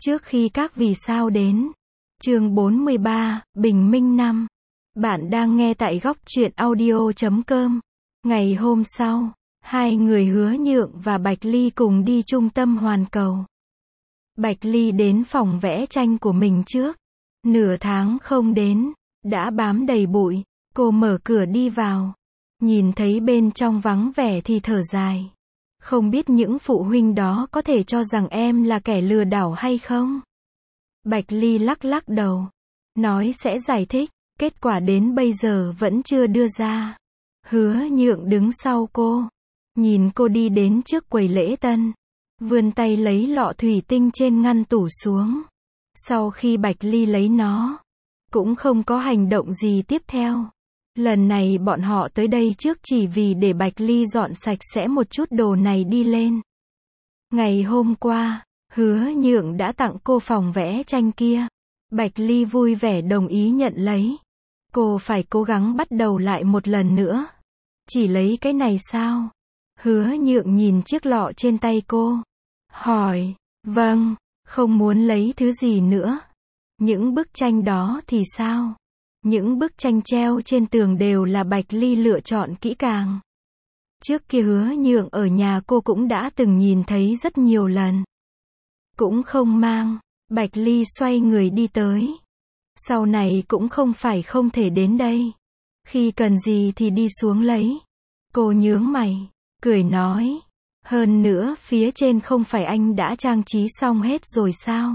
Trước khi các vì sao đến. Chương 43, Bình Minh năm. Bạn đang nghe tại góc truyện audio.com. Ngày hôm sau, hai người Hứa Nhượng và Bạch Ly cùng đi trung tâm hoàn cầu. Bạch Ly đến phòng vẽ tranh của mình trước. Nửa tháng không đến, đã bám đầy bụi. Cô mở cửa đi vào. Nhìn thấy bên trong vắng vẻ thì thở dài. Không biết những phụ huynh đó có thể cho rằng em là kẻ lừa đảo hay không? Bạch Ly lắc lắc đầu. Nói sẽ giải thích, kết quả đến bây giờ vẫn chưa đưa ra. Hứa Nhượng đứng sau cô. Nhìn cô đi đến trước quầy lễ tân. Vươn tay lấy lọ thủy tinh trên ngăn tủ xuống. Sau khi Bạch Ly lấy nó, cũng không có hành động gì tiếp theo. Lần này bọn họ tới đây trước chỉ vì để Bạch Ly dọn sạch sẽ một chút đồ này đi lên. Ngày hôm qua, Hứa Nhượng đã tặng cô phòng vẽ tranh kia. Bạch Ly vui vẻ đồng ý nhận lấy. Cô phải cố gắng bắt đầu lại một lần nữa. Chỉ lấy cái này sao? Hứa Nhượng nhìn chiếc lọ trên tay cô. Hỏi, vâng, không muốn lấy thứ gì nữa. Những bức tranh đó thì sao? Những bức tranh treo trên tường đều là Bạch Ly lựa chọn kỹ càng. Trước kia Hứa Nhượng ở nhà cô cũng đã từng nhìn thấy rất nhiều lần. Cũng không mang. Bạch Ly xoay người đi tới. Sau này cũng không phải không thể đến đây. Khi cần gì thì đi xuống lấy. Cô nhướng mày, cười nói. Hơn nữa phía trên không phải anh đã trang trí xong hết rồi sao?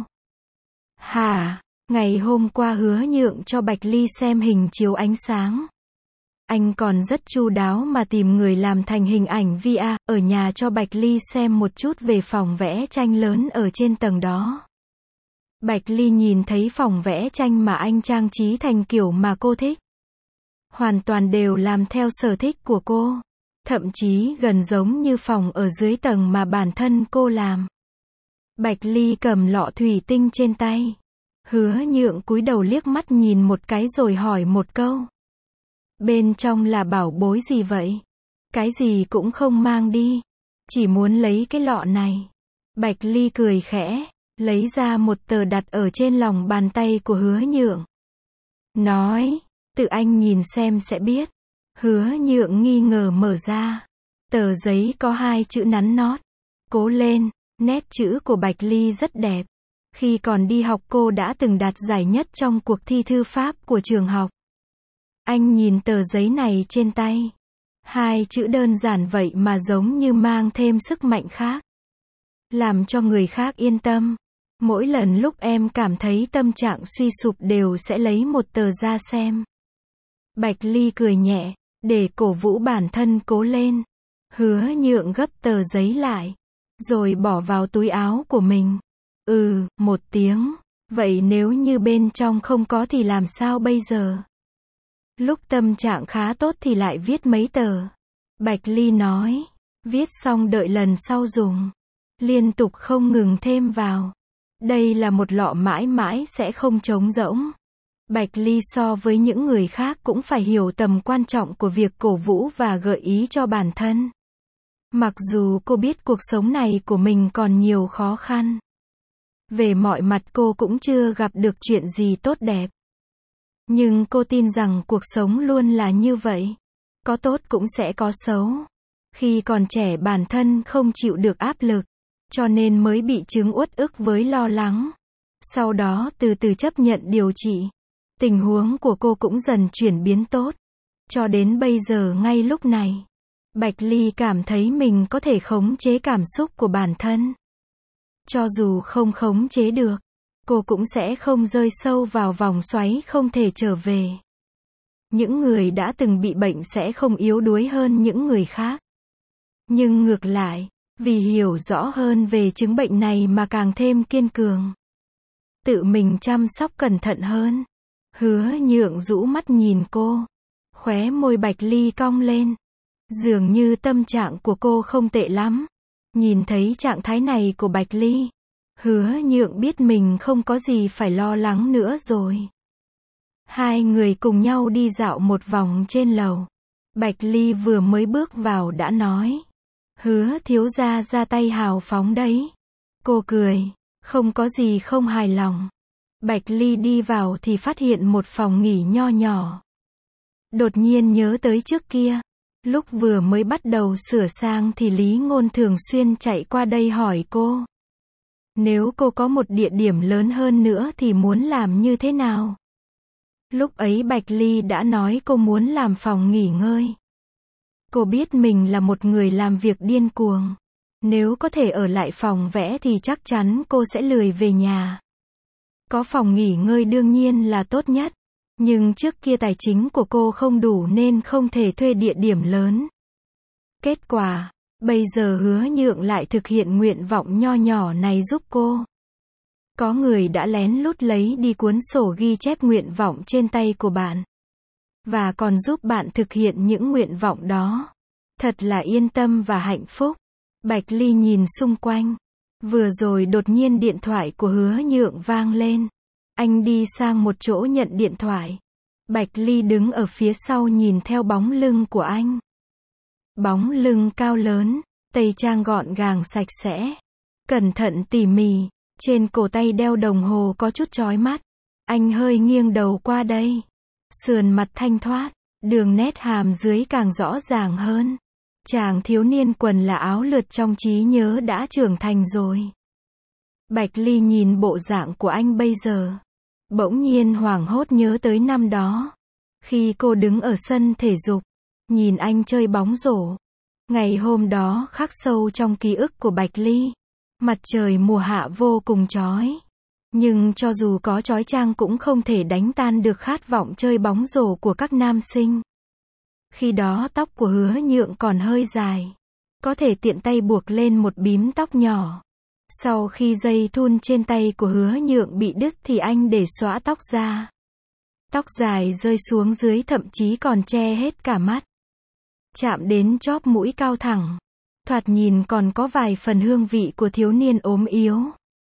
Hả? Ngày hôm qua Hứa Nhượng cho Bạch Ly xem hình chiếu ánh sáng. Anh còn rất chu đáo mà tìm người làm thành hình ảnh VR, ở nhà cho Bạch Ly xem một chút về phòng vẽ tranh lớn ở trên tầng đó. Bạch Ly nhìn thấy phòng vẽ tranh mà anh trang trí thành kiểu mà cô thích. Hoàn toàn đều làm theo sở thích của cô. Thậm chí gần giống như phòng ở dưới tầng mà bản thân cô làm. Bạch Ly cầm lọ thủy tinh trên tay. Hứa Nhượng cúi đầu liếc mắt nhìn một cái rồi hỏi một câu. Bên trong là bảo bối gì vậy? Cái gì cũng không mang đi. Chỉ muốn lấy cái lọ này. Bạch Ly cười khẽ, lấy ra một tờ đặt ở trên lòng bàn tay của Hứa Nhượng. Nói, tự anh nhìn xem sẽ biết. Hứa Nhượng nghi ngờ mở ra. Tờ giấy có hai chữ nắn nót. Cố lên, nét chữ của Bạch Ly rất đẹp. Khi còn đi học cô đã từng đạt giải nhất trong cuộc thi thư pháp của trường học. Anh nhìn tờ giấy này trên tay. Hai chữ đơn giản vậy mà giống như mang thêm sức mạnh khác. Làm cho người khác yên tâm. Mỗi lần lúc em cảm thấy tâm trạng suy sụp đều sẽ lấy một tờ ra xem. Bạch Ly cười nhẹ, để cổ vũ bản thân cố lên. Hứa Nhượng gấp tờ giấy lại, rồi bỏ vào túi áo của mình. Một tiếng. Vậy nếu như bên trong không có thì làm sao bây giờ? Lúc tâm trạng khá tốt thì lại viết mấy tờ. Bạch Ly nói. Viết xong đợi lần sau dùng. Liên tục không ngừng thêm vào. Đây là một lọ mãi mãi sẽ không trống rỗng. Bạch Ly so với những người khác cũng phải hiểu tầm quan trọng của việc cổ vũ và gợi ý cho bản thân. Mặc dù cô biết cuộc sống này của mình còn nhiều khó khăn. Về mọi mặt cô cũng chưa gặp được chuyện gì tốt đẹp. Nhưng cô tin rằng cuộc sống luôn là như vậy. Có tốt cũng sẽ có xấu. Khi còn trẻ bản thân không chịu được áp lực. Cho nên mới bị chứng uất ức với lo lắng. Sau đó từ từ chấp nhận điều trị. Tình huống của cô cũng dần chuyển biến tốt. Cho đến bây giờ ngay lúc này. Bạch Ly cảm thấy mình có thể khống chế cảm xúc của bản thân. Cho dù không khống chế được, cô cũng sẽ không rơi sâu vào vòng xoáy không thể trở về. Những người đã từng bị bệnh sẽ không yếu đuối hơn những người khác. Nhưng ngược lại, vì hiểu rõ hơn về chứng bệnh này mà càng thêm kiên cường. Tự mình chăm sóc cẩn thận hơn. Hứa Nhượng rũ mắt nhìn cô. Khóe môi Bạch Ly cong lên. Dường như tâm trạng của cô không tệ lắm. Nhìn thấy trạng thái này của Bạch Ly. Hứa Nhượng biết mình không có gì phải lo lắng nữa rồi. Hai người cùng nhau đi dạo một vòng trên lầu. Bạch Ly vừa mới bước vào đã nói. Hứa thiếu gia ra tay hào phóng đấy. Cô cười. Không có gì không hài lòng. Bạch Ly đi vào thì phát hiện một phòng nghỉ nho nhỏ. Đột nhiên nhớ tới trước kia. Lúc vừa mới bắt đầu sửa sang thì Lý Ngôn thường xuyên chạy qua đây hỏi cô. Nếu cô có một địa điểm lớn hơn nữa thì muốn làm như thế nào? Lúc ấy Bạch Ly đã nói cô muốn làm phòng nghỉ ngơi. Cô biết mình là một người làm việc điên cuồng. Nếu có thể ở lại phòng vẽ thì chắc chắn cô sẽ lười về nhà. Có phòng nghỉ ngơi đương nhiên là tốt nhất. Nhưng trước kia tài chính của cô không đủ nên không thể thuê địa điểm lớn. Kết quả, bây giờ Hứa Nhượng lại thực hiện nguyện vọng nho nhỏ này giúp cô. Có người đã lén lút lấy đi cuốn sổ ghi chép nguyện vọng trên tay của bạn. Và còn giúp bạn thực hiện những nguyện vọng đó. Thật là yên tâm và hạnh phúc. Bạch Ly nhìn xung quanh. Vừa rồi đột nhiên điện thoại của Hứa Nhượng vang lên. Anh đi sang một chỗ nhận điện thoại. Bạch Ly đứng ở phía sau nhìn theo bóng lưng của anh. Bóng lưng cao lớn, tây trang gọn gàng sạch sẽ. Cẩn thận tỉ mỉ, trên cổ tay đeo đồng hồ có chút chói mắt. Anh hơi nghiêng đầu qua đây. Sườn mặt thanh thoát, đường nét hàm dưới càng rõ ràng hơn. Chàng thiếu niên quần là áo lượt trong trí nhớ đã trưởng thành rồi. Bạch Ly nhìn bộ dạng của anh bây giờ. Bỗng nhiên hoảng hốt nhớ tới năm đó. Khi cô đứng ở sân thể dục, nhìn anh chơi bóng rổ. Ngày hôm đó khắc sâu trong ký ức của Bạch Ly. Mặt trời mùa hạ vô cùng chói. Nhưng cho dù có chói chang cũng không thể đánh tan được khát vọng chơi bóng rổ của các nam sinh. Khi đó tóc của Hứa Nhượng còn hơi dài. Có thể tiện tay buộc lên một bím tóc nhỏ. Sau khi dây thun trên tay của Hứa Nhượng bị đứt thì anh để xõa tóc ra. Tóc dài rơi xuống dưới thậm chí còn che hết cả mắt. Chạm đến chóp mũi cao thẳng. Thoạt nhìn còn có vài phần hương vị của thiếu niên ốm yếu.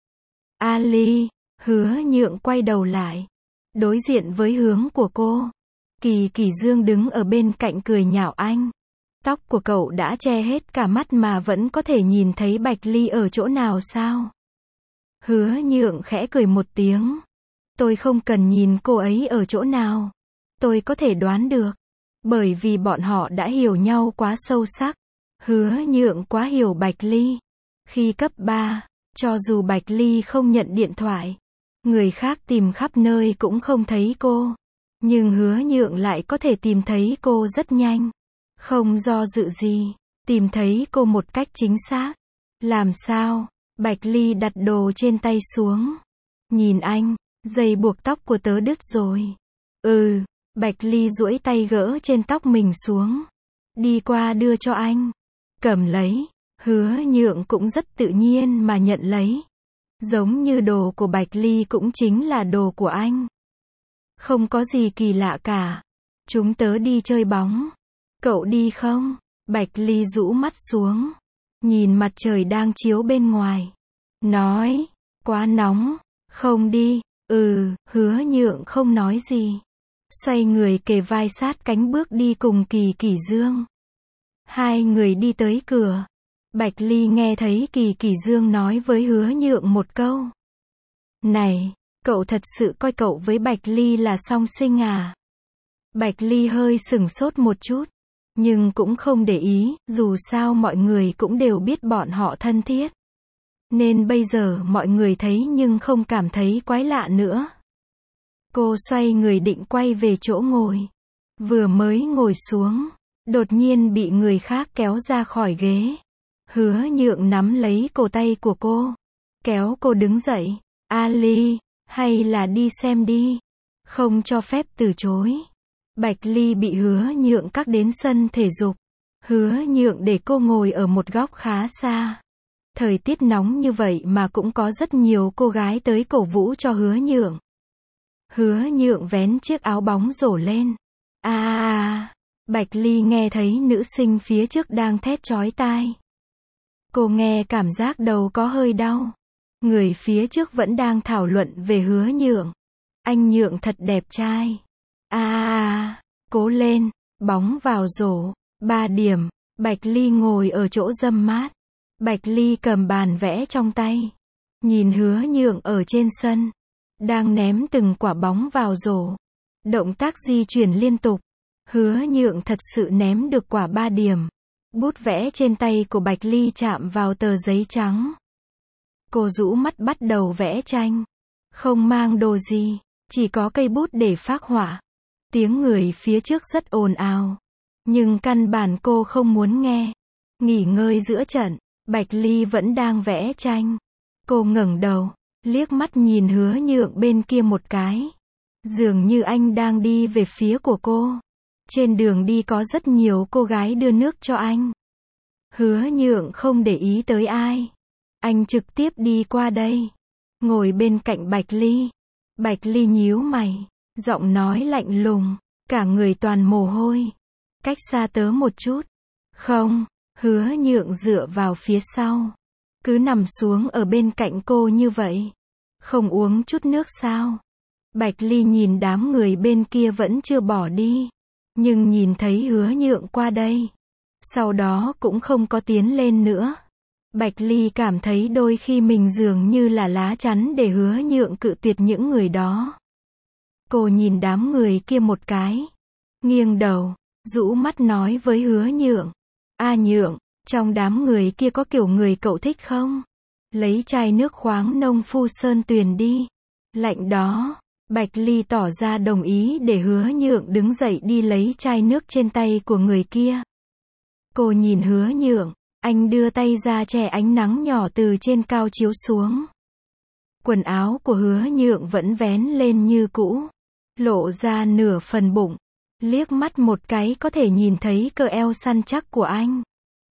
Ali, Hứa Nhượng quay đầu lại. Đối diện với hướng của cô. Kỳ Kỳ Dương đứng ở bên cạnh cười nhạo anh. Tóc của cậu đã che hết cả mắt mà vẫn có thể nhìn thấy Bạch Ly ở chỗ nào sao? Hứa Nhượng khẽ cười một tiếng. Tôi không cần nhìn cô ấy ở chỗ nào. Tôi có thể đoán được. Bởi vì bọn họ đã hiểu nhau quá sâu sắc. Hứa Nhượng quá hiểu Bạch Ly. Khi cấp 3, cho dù Bạch Ly không nhận điện thoại, người khác tìm khắp nơi cũng không thấy cô. Nhưng Hứa Nhượng lại có thể tìm thấy cô rất nhanh. Không do dự gì, tìm thấy cô một cách chính xác. Làm sao? Bạch Ly đặt đồ trên tay xuống. Nhìn anh, dây buộc tóc của tớ đứt rồi. Bạch Ly duỗi tay gỡ trên tóc mình xuống. Đi qua đưa cho anh. Cầm lấy. Hứa Nhượng cũng rất tự nhiên mà nhận lấy. Giống như đồ của Bạch Ly cũng chính là đồ của anh. Không có gì kỳ lạ cả. Chúng tớ đi chơi bóng. Cậu đi không? Bạch Ly rũ mắt xuống. Nhìn mặt trời đang chiếu bên ngoài. Nói. Quá nóng. Không đi. Hứa Nhượng không nói gì. Xoay người kề vai sát cánh bước đi cùng Kỳ Kỳ Dương. Hai người đi tới cửa. Bạch Ly nghe thấy Kỳ Kỳ Dương nói với Hứa Nhượng một câu. Này, cậu thật sự coi cậu với Bạch Ly là song sinh à? Bạch Ly hơi sửng sốt một chút. Nhưng cũng không để ý, dù sao mọi người cũng đều biết bọn họ thân thiết. Nên bây giờ mọi người thấy nhưng không cảm thấy quái lạ nữa. Cô xoay người định quay về chỗ ngồi. Vừa mới ngồi xuống, đột nhiên bị người khác kéo ra khỏi ghế. Hứa Nhượng nắm lấy cổ tay của cô. Kéo cô đứng dậy. Ali, hay là đi xem đi. Không cho phép từ chối. Bạch Ly bị Hứa Nhượng cắt đến sân thể dục. Hứa Nhượng để cô ngồi ở một góc khá xa. Thời tiết nóng như vậy mà cũng có rất nhiều cô gái tới cổ vũ cho Hứa Nhượng. Hứa Nhượng vén chiếc áo bóng rổ lên. Bạch Ly nghe thấy nữ sinh phía trước đang thét chói tai. Cô nghe cảm giác đầu có hơi đau. Người phía trước vẫn đang thảo luận về Hứa Nhượng. Anh Nhượng thật đẹp trai. Cố lên, bóng vào rổ. 3 điểm. Bạch Ly ngồi ở chỗ râm mát. Bạch Ly cầm bàn vẽ trong tay. nhìn Hứa Nhượng ở trên sân, đang ném từng quả bóng vào rổ. Động tác di chuyển liên tục. Hứa Nhượng thật sự ném được quả 3 điểm. Bút vẽ trên tay của Bạch Ly chạm vào tờ giấy trắng. Cô rũ mắt bắt đầu vẽ tranh. Không mang đồ gì, chỉ có cây bút để phác họa. Tiếng người phía trước rất ồn ào. Nhưng căn bản cô không muốn nghe. Nghỉ ngơi giữa trận, Bạch Ly vẫn đang vẽ tranh. Cô ngẩng đầu, liếc mắt nhìn Hứa Nhượng bên kia một cái. Dường như anh đang đi về phía của cô. Trên đường đi có rất nhiều cô gái đưa nước cho anh. Hứa Nhượng không để ý tới ai. Anh trực tiếp đi qua đây. Ngồi bên cạnh Bạch Ly. Bạch Ly nhíu mày. Giọng nói lạnh lùng. Cả người toàn mồ hôi. Cách xa tớ một chút. Không. Hứa Nhượng dựa vào phía sau. Cứ nằm xuống ở bên cạnh cô như vậy. Không uống chút nước sao? Bạch Ly nhìn đám người bên kia vẫn chưa bỏ đi. Nhưng nhìn thấy Hứa Nhượng qua đây. Sau đó cũng không có tiến lên nữa. Bạch Ly cảm thấy đôi khi mình dường như là lá chắn để Hứa Nhượng cự tuyệt những người đó. Cô nhìn đám người kia một cái. Nghiêng đầu, rũ mắt nói với Hứa Nhượng. A Nhượng, trong đám người kia có kiểu người cậu thích không? Lấy chai nước khoáng nông phu sơn tuyền đi. Lạnh đó. Bạch Ly tỏ ra đồng ý để Hứa Nhượng đứng dậy đi lấy chai nước trên tay của người kia. Cô nhìn Hứa Nhượng, anh đưa tay ra che ánh nắng nhỏ từ trên cao chiếu xuống. Quần áo của Hứa Nhượng vẫn vén lên như cũ, lộ ra nửa phần bụng. Liếc mắt một cái có thể nhìn thấy cơ eo săn chắc của anh.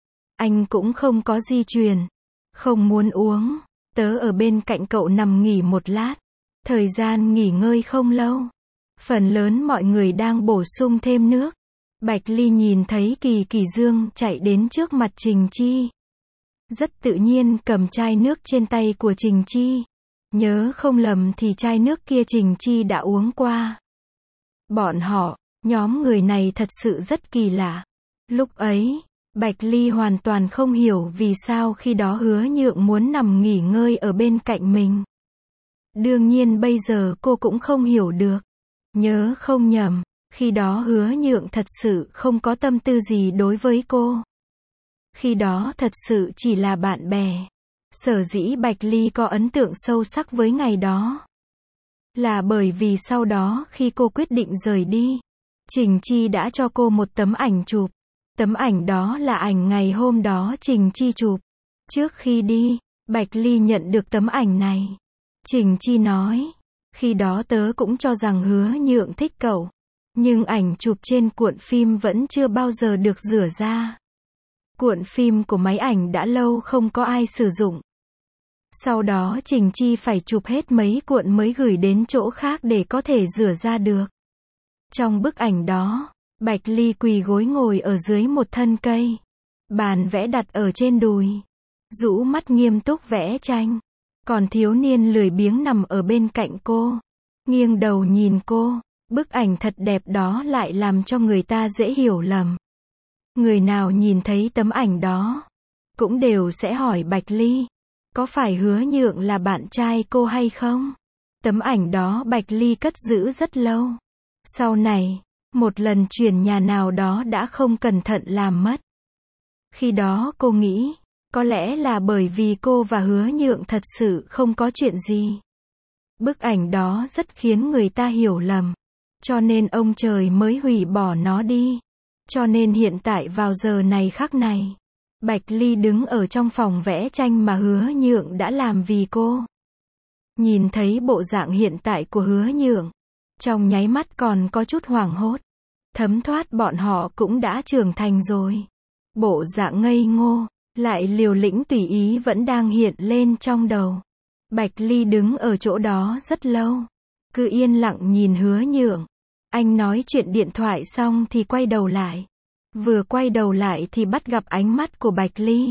Anh cũng không có di truyền. Không muốn uống, tớ ở bên cạnh cậu nằm nghỉ một lát. Thời gian nghỉ ngơi không lâu. Phần lớn mọi người đang bổ sung thêm nước. Bạch Ly nhìn thấy Kỳ Kỳ Dương chạy đến trước mặt Trình Chi. Rất tự nhiên cầm chai nước trên tay của Trình Chi. Nhớ không lầm thì chai nước kia Trình Chi đã uống qua. Bọn họ, nhóm người này thật sự rất kỳ lạ. Lúc ấy, Bạch Ly hoàn toàn không hiểu vì sao khi đó Hứa Nhượng muốn nằm nghỉ ngơi ở bên cạnh mình. Đương nhiên bây giờ cô cũng không hiểu được. Nhớ không nhầm, khi đó Hứa Nhượng thật sự không có tâm tư gì đối với cô. Khi đó thật sự chỉ là bạn bè. Sở dĩ Bạch Ly có ấn tượng sâu sắc với ngày đó. Là bởi vì sau đó khi cô quyết định rời đi, Trình Chi đã cho cô một tấm ảnh chụp. Tấm ảnh đó là ảnh ngày hôm đó Trình Chi chụp. Trước khi đi, Bạch Ly nhận được tấm ảnh này. Trình Chi nói, khi đó tớ cũng cho rằng Hứa Nhượng thích cậu. Nhưng ảnh chụp trên cuộn phim vẫn chưa bao giờ được rửa ra. Cuộn phim của máy ảnh đã lâu không có ai sử dụng. Sau đó Trình Chi phải chụp hết mấy cuộn mới gửi đến chỗ khác để có thể rửa ra được. Trong bức ảnh đó, Bạch Ly quỳ gối ngồi ở dưới một thân cây. Bàn vẽ đặt ở trên đùi. Rũ mắt nghiêm túc vẽ tranh. Còn thiếu niên lười biếng nằm ở bên cạnh cô. Nghiêng đầu nhìn cô. Bức ảnh thật đẹp đó lại làm cho người ta dễ hiểu lầm. Người nào nhìn thấy tấm ảnh đó, cũng đều sẽ hỏi Bạch Ly. Có phải Hứa Nhượng là bạn trai cô hay không? Tấm ảnh đó Bạch Ly cất giữ rất lâu. Sau này, một lần chuyển nhà nào đó đã không cẩn thận làm mất. Khi đó cô nghĩ, có lẽ là bởi vì cô và Hứa Nhượng thật sự không có chuyện gì. Bức ảnh đó rất khiến người ta hiểu lầm. Cho nên ông trời mới hủy bỏ nó đi. Cho nên hiện tại vào giờ này khắc này, Bạch Ly đứng ở trong phòng vẽ tranh mà Hứa Nhượng đã làm vì cô. Nhìn thấy bộ dạng hiện tại của Hứa Nhượng, trong nháy mắt còn có chút hoảng hốt. Thấm thoát bọn họ cũng đã trưởng thành rồi. Bộ dạng ngây ngô, lại liều lĩnh tùy ý vẫn đang hiện lên trong đầu. Bạch Ly đứng ở chỗ đó rất lâu. Cứ yên lặng nhìn Hứa Nhượng. Anh nói chuyện điện thoại xong thì quay đầu lại. Vừa quay đầu lại thì bắt gặp ánh mắt của Bạch Ly.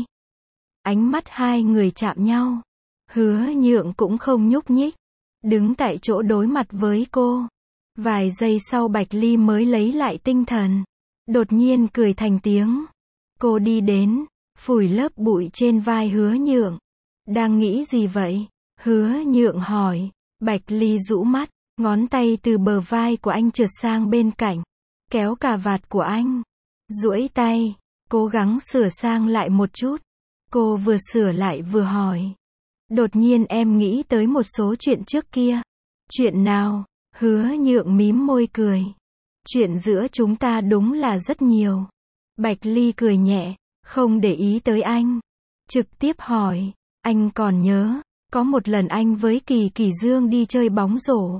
Ánh mắt hai người chạm nhau. Hứa Nhượng cũng không nhúc nhích. Đứng tại chỗ đối mặt với cô. Vài giây sau Bạch Ly mới lấy lại tinh thần. Đột nhiên cười thành tiếng. Cô đi đến, phủi lớp bụi trên vai Hứa Nhượng. Đang nghĩ gì vậy? Hứa Nhượng hỏi. Bạch Ly rũ mắt, ngón tay từ bờ vai của anh trượt sang bên cạnh, kéo cà vạt của anh. Duỗi tay, cố gắng sửa sang lại một chút. Cô vừa sửa lại vừa hỏi. Đột nhiên em nghĩ tới một số chuyện trước kia. Chuyện nào? Hứa Nhượng mím môi cười. Chuyện giữa chúng ta đúng là rất nhiều. Bạch Ly cười nhẹ, không để ý tới anh. Trực tiếp hỏi, anh còn nhớ, có một lần anh với Kỳ Kỳ Dương đi chơi bóng rổ.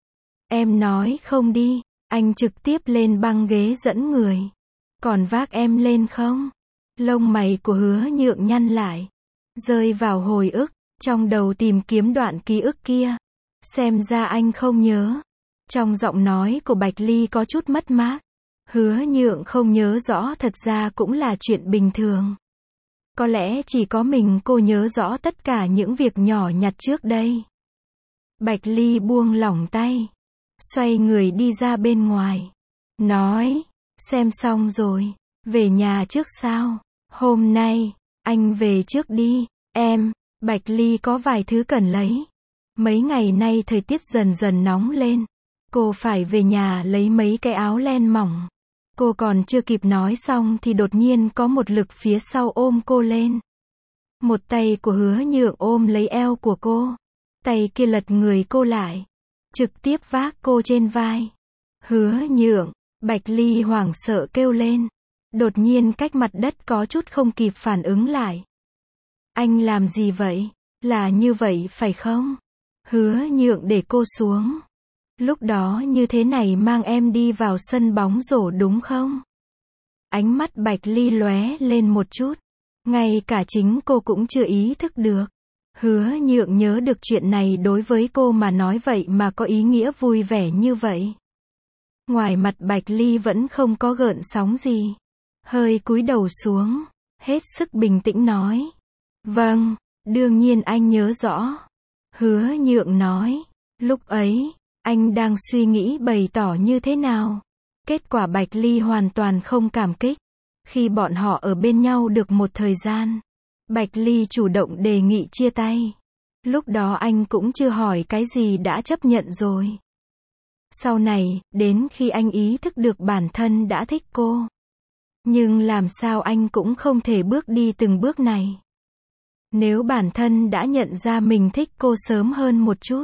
Em nói không đi, anh trực tiếp lên băng ghế dẫn người. Còn vác em lên không? Lông mày của Hứa Nhượng nhăn lại. Rơi vào hồi ức, trong đầu tìm kiếm đoạn ký ức kia. Xem ra anh không nhớ. Trong giọng nói của Bạch Ly có chút mất mát. Hứa Nhượng không nhớ rõ thật ra cũng là chuyện bình thường. Có lẽ chỉ có mình cô nhớ rõ tất cả những việc nhỏ nhặt trước đây. Bạch Ly buông lỏng tay. Xoay người đi ra bên ngoài. Nói, xem xong rồi, về nhà trước sao? Hôm nay, anh về trước đi, em. Bạch Ly có vài thứ cần lấy. Mấy ngày nay thời tiết dần dần nóng lên. Cô phải về nhà lấy mấy cái áo len mỏng. Cô còn chưa kịp nói xong thì đột nhiên có một lực phía sau ôm cô lên. Một tay của Hứa Nhượng ôm lấy eo của cô. Tay kia lật người cô lại. Trực tiếp vác cô trên vai. Hứa Nhượng, Bạch Ly hoảng sợ kêu lên. Đột nhiên cách mặt đất có chút không kịp phản ứng lại. Anh làm gì vậy? Là như vậy phải không? Hứa Nhượng để cô xuống. Lúc đó như thế này mang em đi vào sân bóng rổ đúng không? Ánh mắt Bạch Ly lóe lên một chút. Ngay cả chính cô cũng chưa ý thức được. Hứa Nhượng nhớ được chuyện này đối với cô mà nói vậy mà có ý nghĩa vui vẻ như vậy. Ngoài mặt Bạch Ly vẫn không có gợn sóng gì. Hơi cúi đầu xuống, hết sức bình tĩnh nói. Vâng, đương nhiên anh nhớ rõ. Hứa Nhượng nói. Lúc ấy, anh đang suy nghĩ bày tỏ như thế nào. Kết quả Bạch Ly hoàn toàn không cảm kích. Khi bọn họ ở bên nhau được một thời gian, Bạch Ly chủ động đề nghị chia tay. Lúc đó anh cũng chưa hỏi cái gì đã chấp nhận rồi. Sau này, đến khi anh ý thức được bản thân đã thích cô. Nhưng làm sao anh cũng không thể bước đi từng bước này. Nếu bản thân đã nhận ra mình thích cô sớm hơn một chút,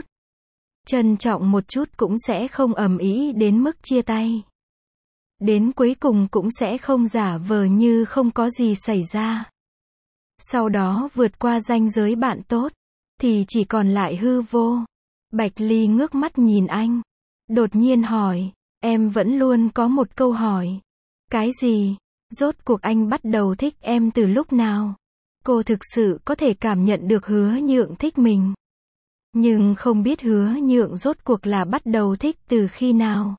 trân trọng một chút cũng sẽ không ầm ĩ đến mức chia tay. Đến cuối cùng cũng sẽ không giả vờ như không có gì xảy ra. Sau đó vượt qua ranh giới bạn tốt, thì chỉ còn lại hư vô. Bạch Ly ngước mắt nhìn anh. Đột nhiên hỏi, em vẫn luôn có một câu hỏi. Cái gì? Rốt cuộc anh bắt đầu thích em từ lúc nào? Cô thực sự có thể cảm nhận được Hứa Nhượng thích mình. Nhưng không biết Hứa Nhượng rốt cuộc là bắt đầu thích từ khi nào.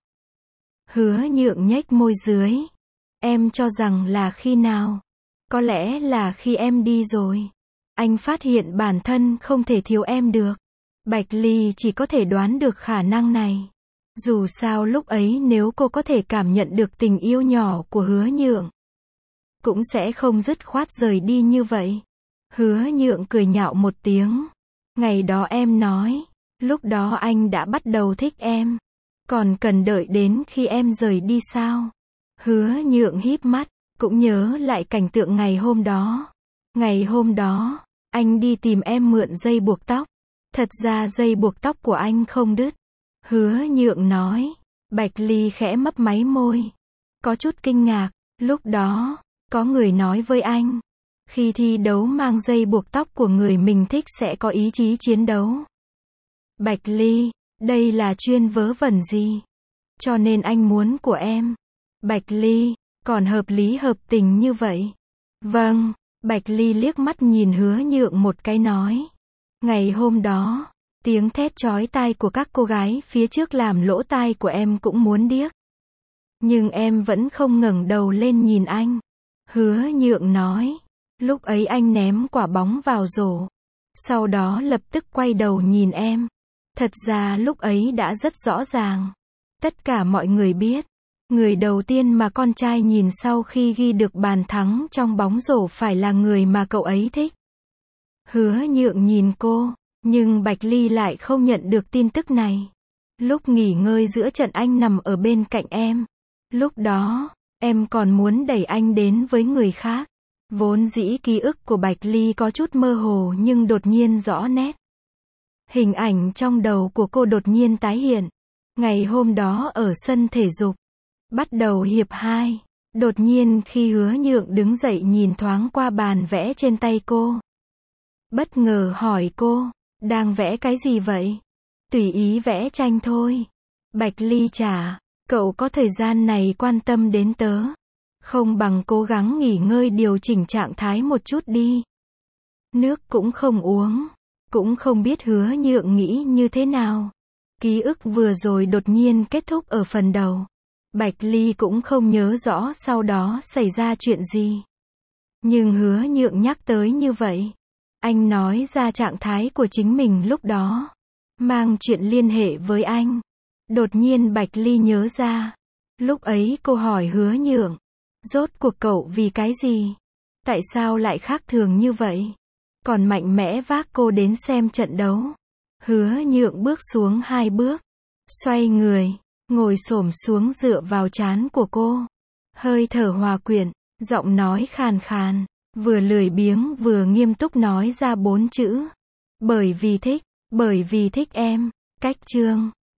Hứa Nhượng nhếch môi dưới. Em cho rằng là khi nào? Có lẽ là khi em đi rồi. Anh phát hiện bản thân không thể thiếu em được. Bạch Ly chỉ có thể đoán được khả năng này. Dù sao lúc ấy nếu cô có thể cảm nhận được tình yêu nhỏ của Hứa Nhượng, cũng sẽ không dứt khoát rời đi như vậy. Hứa Nhượng cười nhạo một tiếng. Ngày đó em nói, lúc đó anh đã bắt đầu thích em. Còn cần đợi đến khi em rời đi sao? Hứa Nhượng híp mắt, cũng nhớ lại cảnh tượng ngày hôm đó. Ngày hôm đó, anh đi tìm em mượn dây buộc tóc. Thật ra dây buộc tóc của anh không đứt. Hứa Nhượng nói. Bạch Ly khẽ mấp máy môi. Có chút kinh ngạc. Lúc đó, có người nói với anh, khi thi đấu mang dây buộc tóc của người mình thích sẽ có ý chí chiến đấu. Bạch Ly, đây là chuyên vớ vẩn gì? Cho nên anh muốn của em. Bạch Ly, còn hợp lý hợp tình như vậy. Vâng, Bạch Ly liếc mắt nhìn Hứa Nhượng một cái nói. Ngày hôm đó, tiếng thét chói tai của các cô gái phía trước làm lỗ tai của em cũng muốn điếc. Nhưng em vẫn không ngẩng đầu lên nhìn anh. Hứa Nhượng nói. Lúc ấy anh ném quả bóng vào rổ. Sau đó lập tức quay đầu nhìn em. Thật ra lúc ấy đã rất rõ ràng. Tất cả mọi người biết. Người đầu tiên mà con trai nhìn sau khi ghi được bàn thắng trong bóng rổ phải là người mà cậu ấy thích. Hứa Nhượng nhìn cô. Nhưng Bạch Ly lại không nhận được tin tức này. Lúc nghỉ ngơi giữa trận anh nằm ở bên cạnh em. Lúc đó, em còn muốn đẩy anh đến với người khác. Vốn dĩ ký ức của Bạch Ly có chút mơ hồ nhưng đột nhiên rõ nét. Hình ảnh trong đầu của cô đột nhiên tái hiện. Ngày hôm đó ở sân thể dục. Bắt đầu hiệp 2. Đột nhiên khi Hứa Nhượng đứng dậy nhìn thoáng qua bàn vẽ trên tay cô. Bất ngờ hỏi cô, đang vẽ cái gì vậy? Tùy ý vẽ tranh thôi. Bạch Ly trả, cậu có thời gian này quan tâm đến tớ. Không bằng cố gắng nghỉ ngơi điều chỉnh trạng thái một chút đi. Nước cũng không uống. Cũng không biết Hứa Nhượng nghĩ như thế nào. Ký ức vừa rồi đột nhiên kết thúc ở phần đầu. Bạch Ly cũng không nhớ rõ sau đó xảy ra chuyện gì. Nhưng Hứa Nhượng nhắc tới như vậy. Anh nói ra trạng thái của chính mình lúc đó. Mang chuyện liên hệ với anh. Đột nhiên Bạch Ly nhớ ra. Lúc ấy cô hỏi Hứa Nhượng. Rốt cuộc cậu vì cái gì? Tại sao lại khác thường như vậy? Còn mạnh mẽ vác cô đến xem trận đấu. Hứa Nhượng bước xuống 2 bước. Xoay người. Ngồi xổm xuống dựa vào trán của cô. Hơi thở hòa quyện. Giọng nói khàn khàn. Vừa lười biếng vừa nghiêm túc nói ra 4 chữ. Bởi vì thích em. Cách chương.